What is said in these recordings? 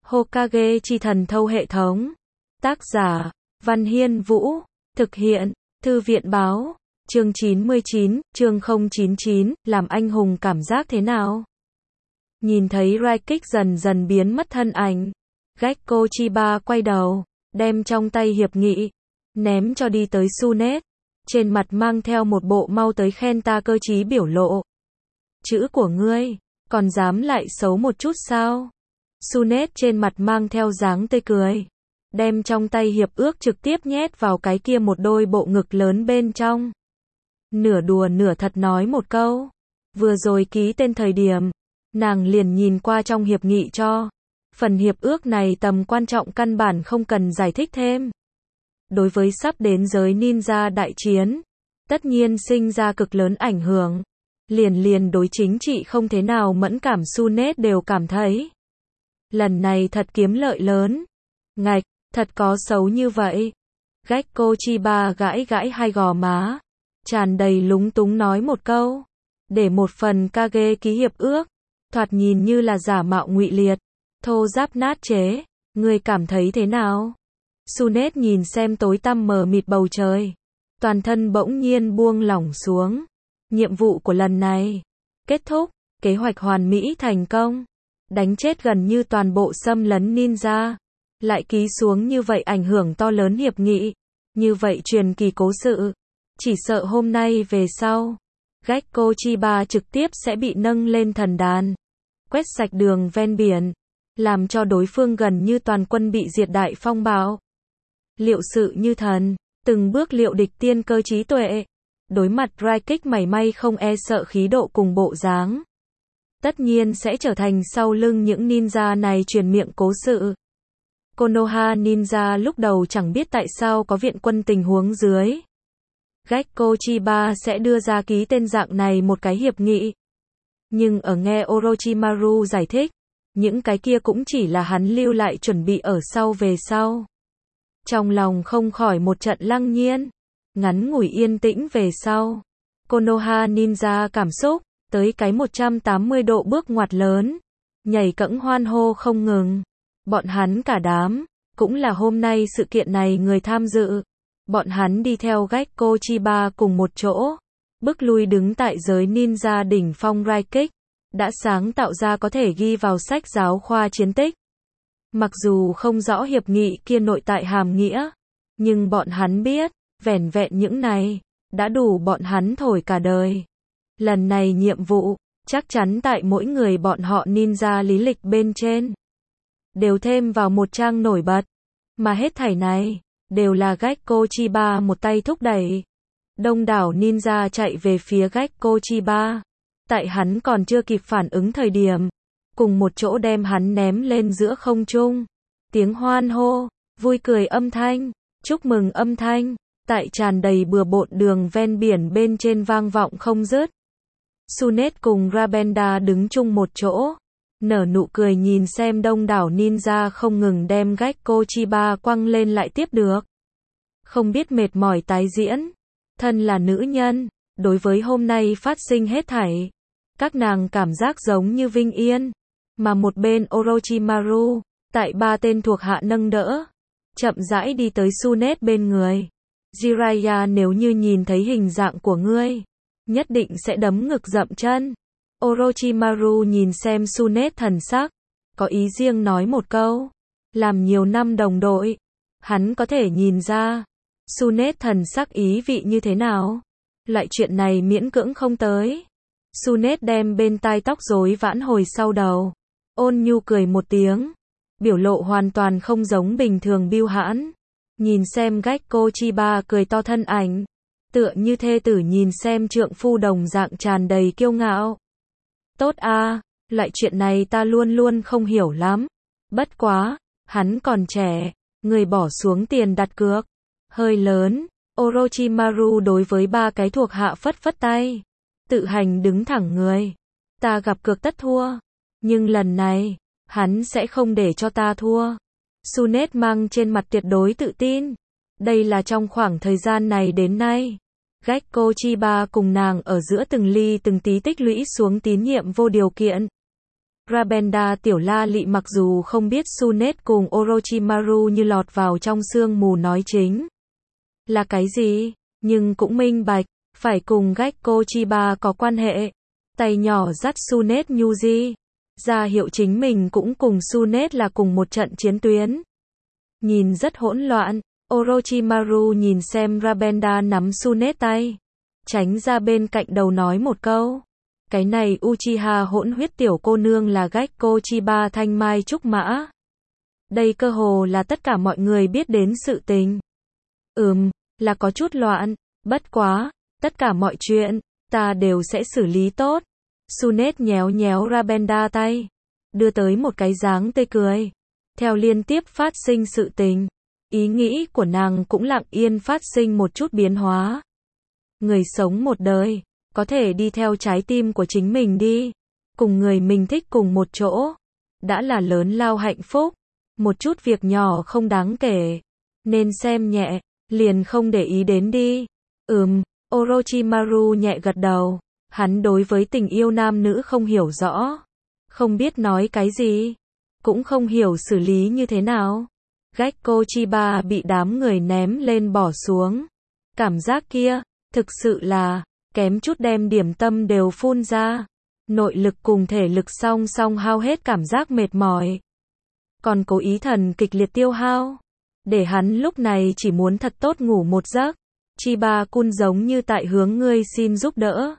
Hokage chi thần thâu hệ thống. Tác giả, Văn Hiên Vũ. Thực hiện, Thư viện báo. Chương 99, chương 099, làm anh hùng cảm giác thế nào? Nhìn thấy Raikik dần dần biến mất thân ảnh, Gekko Chiba quay đầu, đem trong tay hiệp nghị, ném cho đi tới Tsunade, trên mặt mang theo một bộ mau tới khen ta cơ trí biểu lộ. Chữ của ngươi, còn dám lại xấu một chút sao? Tsunade trên mặt mang theo dáng tươi cười, đem trong tay hiệp ước trực tiếp nhét vào cái kia một đôi bộ ngực lớn bên trong. Nửa đùa nửa thật nói một câu, vừa rồi ký tên thời điểm, nàng liền nhìn qua trong hiệp nghị cho. Phần hiệp ước này tầm quan trọng căn bản không cần giải thích thêm. Đối với sắp đến giới ninja đại chiến, tất nhiên sinh ra cực lớn ảnh hưởng. Liền đối chính trị không thế nào mẫn cảm Tsunade đều cảm thấy. Lần này thật kiếm lợi lớn. Ngạch, thật có xấu như vậy. Gekko Chiba gãi gãi hai gò má, tràn đầy lúng túng nói một câu. Để một phần Kage ký hiệp ước, thoạt nhìn như là giả mạo ngụy liệt, thô giáp nát chế, ngươi cảm thấy thế nào? Tsunade nhìn xem tối tăm mờ mịt bầu trời, toàn thân bỗng nhiên buông lỏng xuống. Nhiệm vụ của lần này kết thúc, kế hoạch hoàn mỹ thành công, đánh chết gần như toàn bộ xâm lấn ninja, lại ký xuống như vậy ảnh hưởng to lớn hiệp nghị, như vậy truyền kỳ cố sự, chỉ sợ hôm nay về sau, Gekko Chiba trực tiếp sẽ bị nâng lên thần đàn, quét sạch đường ven biển, làm cho đối phương gần như toàn quân bị diệt đại phong bạo. Liệu sự như thần, từng bước liệu địch tiên cơ trí tuệ, đối mặt Raikik mảy may không e sợ khí độ cùng bộ dáng. Tất nhiên sẽ trở thành sau lưng những ninja này truyền miệng cố sự. Konoha ninja lúc đầu chẳng biết tại sao có viện quân tình huống dưới. Gekko Chiba sẽ đưa ra ký tên dạng này một cái hiệp nghị. Nhưng ở nghe Orochimaru giải thích, những cái kia cũng chỉ là hắn lưu lại chuẩn bị ở sau về sau. Trong lòng không khỏi một trận lăng nhiên, ngắn ngủi yên tĩnh về sau. Konoha ninja cảm xúc, tới cái 180 độ bước ngoặt lớn, nhảy cẫng hoan hô không ngừng. Bọn hắn cả đám, cũng là hôm nay sự kiện này người tham dự. Bọn hắn đi theo Gekko Chiba cùng một chỗ, bức lui đứng tại giới ninja đỉnh phong Raikik, đã sáng tạo ra có thể ghi vào sách giáo khoa chiến tích. Mặc dù không rõ hiệp nghị kia nội tại hàm nghĩa, nhưng bọn hắn biết, vẻn vẹn những này, đã đủ bọn hắn thổi cả đời. Lần này nhiệm vụ, chắc chắn tại mỗi người bọn họ ninja lý lịch bên trên, đều thêm vào một trang nổi bật. Mà hết thảy này, đều là Gekko Chiba một tay thúc đẩy. Đông đảo ninja chạy về phía Gekko Chiba. Tại hắn còn chưa kịp phản ứng thời điểm, cùng một chỗ đem hắn ném lên giữa không trung. Tiếng hoan hô, vui cười âm thanh, chúc mừng âm thanh, tại tràn đầy bừa bộn đường ven biển bên trên vang vọng không dứt. Tsunade cùng Rabenda đứng chung một chỗ, nở nụ cười nhìn xem đông đảo ninja không ngừng đem Gekko Chiba quăng lên lại tiếp được. Không biết mệt mỏi tái diễn. Thân là nữ nhân, đối với hôm nay phát sinh hết thảy, các nàng cảm giác giống như vinh yên. Mà một bên Orochimaru, tại ba tên thuộc hạ nâng đỡ, chậm rãi đi tới Tsunade bên người. Jiraiya, nếu như nhìn thấy hình dạng của ngươi, nhất định sẽ đấm ngực dậm chân. Orochimaru nhìn xem Tsunade thần sắc, có ý riêng nói một câu. Làm nhiều năm đồng đội, hắn có thể nhìn ra Tsunade thần sắc ý vị như thế nào. Loại chuyện này miễn cưỡng không tới. Tsunade đem bên tai tóc rối vãn hồi sau đầu, ôn nhu cười một tiếng, biểu lộ hoàn toàn không giống bình thường bưu hãn. Nhìn xem Gekko Chiba cười to thân ảnh, tựa như thê tử nhìn xem trượng phu đồng dạng tràn đầy kiêu ngạo. Tốt a, loại chuyện này ta luôn luôn không hiểu lắm. Bất quá, hắn còn trẻ, người bỏ xuống tiền đặt cược hơi lớn. Orochimaru đối với ba cái thuộc hạ phất phất tay, tự hành đứng thẳng người. Ta gặp cược tất thua, nhưng lần này, hắn sẽ không để cho ta thua. Tsunade mang trên mặt tuyệt đối tự tin. Đây là trong khoảng thời gian này đến nay, Gekko Chiba cùng nàng ở giữa từng ly từng tí tích lũy xuống tín nhiệm vô điều kiện. Rabenda tiểu la lị mặc dù không biết Tsunade cùng Orochimaru như lọt vào trong sương mù nói chính là cái gì, nhưng cũng minh bạch, phải cùng Gekko Chiba có quan hệ. Tay nhỏ dắt Tsunade Yuji, ra hiệu chính mình cũng cùng Tsunade là cùng một trận chiến tuyến. Nhìn rất hỗn loạn, Orochimaru nhìn xem Rabenda nắm Tsunade tay, tránh ra bên cạnh đầu nói một câu. Cái này Uchiha hỗn huyết tiểu cô nương là Gekko Chiba thanh mai trúc mã. Đây cơ hồ là tất cả mọi người biết đến sự tình. Là có chút loạn, bất quá, tất cả mọi chuyện, ta đều sẽ xử lý tốt. Tsunade nhéo nhéo Rabenda tay, đưa tới một cái dáng tươi cười. Theo liên tiếp phát sinh sự tình, ý nghĩ của nàng cũng lặng yên phát sinh một chút biến hóa. Người sống một đời, có thể đi theo trái tim của chính mình đi, cùng người mình thích cùng một chỗ, đã là lớn lao hạnh phúc. Một chút việc nhỏ không đáng kể, nên xem nhẹ, liền không để ý đến đi. Orochimaru nhẹ gật đầu, hắn đối với tình yêu nam nữ không hiểu rõ, không biết nói cái gì, cũng không hiểu xử lý như thế nào. Gekko Chiba bị đám người ném lên bỏ xuống, cảm giác kia, thực sự là, kém chút đem điểm tâm đều phun ra. Nội lực cùng thể lực song song hao hết, cảm giác mệt mỏi, còn cố ý thần kịch liệt tiêu hao, để hắn lúc này chỉ muốn thật tốt ngủ một giấc. Chiba-kun giống như tại hướng ngươi xin giúp đỡ.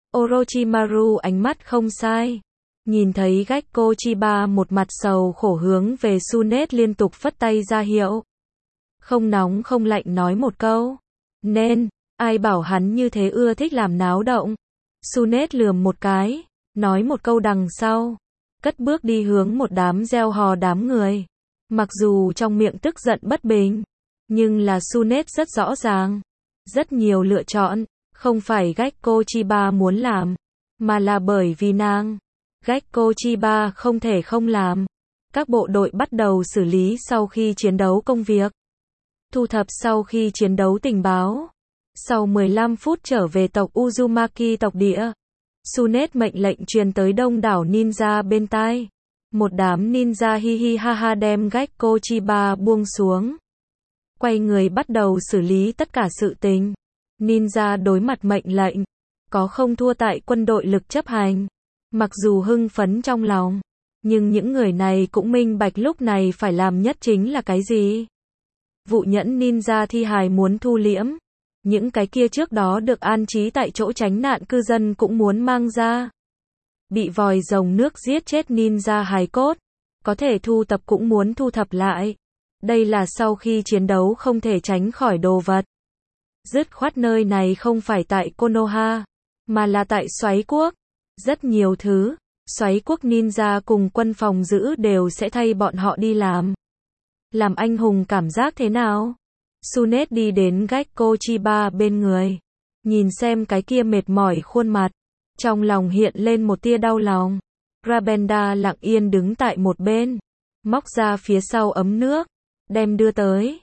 Orochimaru ánh mắt không sai, nhìn thấy Gekko Chiba một mặt sầu khổ hướng về Tsunade liên tục phất tay ra hiệu. Không nóng không lạnh nói một câu. Nên, ai bảo hắn như thế ưa thích làm náo động. Tsunade lườm một cái, nói một câu đằng sau, cất bước đi hướng một đám reo hò đám người. Mặc dù trong miệng tức giận bất bình, nhưng là Tsunade rất rõ ràng. Rất nhiều lựa chọn, không phải Gekko Chiba muốn làm, mà là bởi vì nàng. Gekko Chiba không thể không làm. Các bộ đội bắt đầu xử lý sau khi chiến đấu công việc. Thu thập sau khi chiến đấu tình báo. Sau 15 phút trở về tộc Uzumaki tộc địa. Tsunade mệnh lệnh truyền tới đông đảo ninja bên tai. Một đám ninja hi hi ha ha đem Gekko Chiba buông xuống. Quay người bắt đầu xử lý tất cả sự tình. Ninja đối mặt mệnh lệnh, có không thua tại quân đội lực chấp hành. Mặc dù hưng phấn trong lòng, nhưng những người này cũng minh bạch lúc này phải làm nhất chính là cái gì. Vụ nhẫn ninja thi hài muốn thu liễm. Những cái kia trước đó được an trí tại chỗ tránh nạn cư dân cũng muốn mang ra. Bị vòi rồng nước giết chết ninja hài cốt, có thể thu tập cũng muốn thu thập lại. Đây là sau khi chiến đấu không thể tránh khỏi đồ vật. Dứt khoát nơi này không phải tại Konoha, mà là tại Xoáy Quốc. Rất nhiều thứ, Xoáy Quốc ninja cùng quân phòng giữ đều sẽ thay bọn họ đi làm. Làm anh hùng cảm giác thế nào? Tsunade đi đến Gekko Chiba bên người, nhìn xem cái kia mệt mỏi khuôn mặt, trong lòng hiện lên một tia đau lòng. Rabenda lặng yên đứng tại một bên, móc ra phía sau ấm nước, đem đưa tới.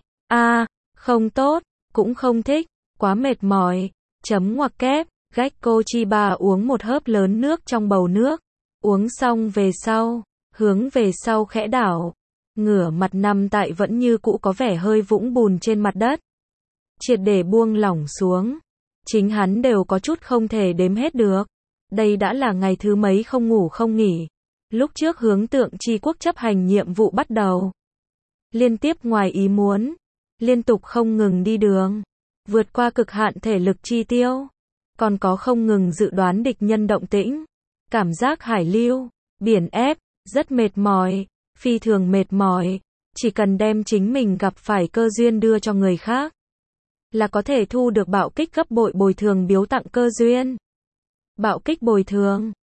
Không tốt, cũng không thích, quá mệt mỏi. Chấm ngoặc kép, Gekko Chiba uống một hớp lớn nước trong bầu nước, uống xong về sau, hướng về sau khẽ đảo, ngửa mặt nằm tại vẫn như cũ có vẻ hơi vũng bùn trên mặt đất. Triệt để buông lỏng xuống, chính hắn đều có chút không thể đếm hết được. Đây đã là ngày thứ mấy không ngủ không nghỉ. Lúc trước hướng tượng chi quốc chấp hành nhiệm vụ bắt đầu, liên tiếp ngoài ý muốn, liên tục không ngừng đi đường, vượt qua cực hạn thể lực chi tiêu, còn có không ngừng dự đoán địch nhân động tĩnh, cảm giác hải lưu, biển ép, rất mệt mỏi, phi thường mệt mỏi, chỉ cần đem chính mình gặp phải cơ duyên đưa cho người khác, là có thể thu được bạo kích gấp bội bồi thường biếu tặng cơ duyên. Bạo kích bồi thường,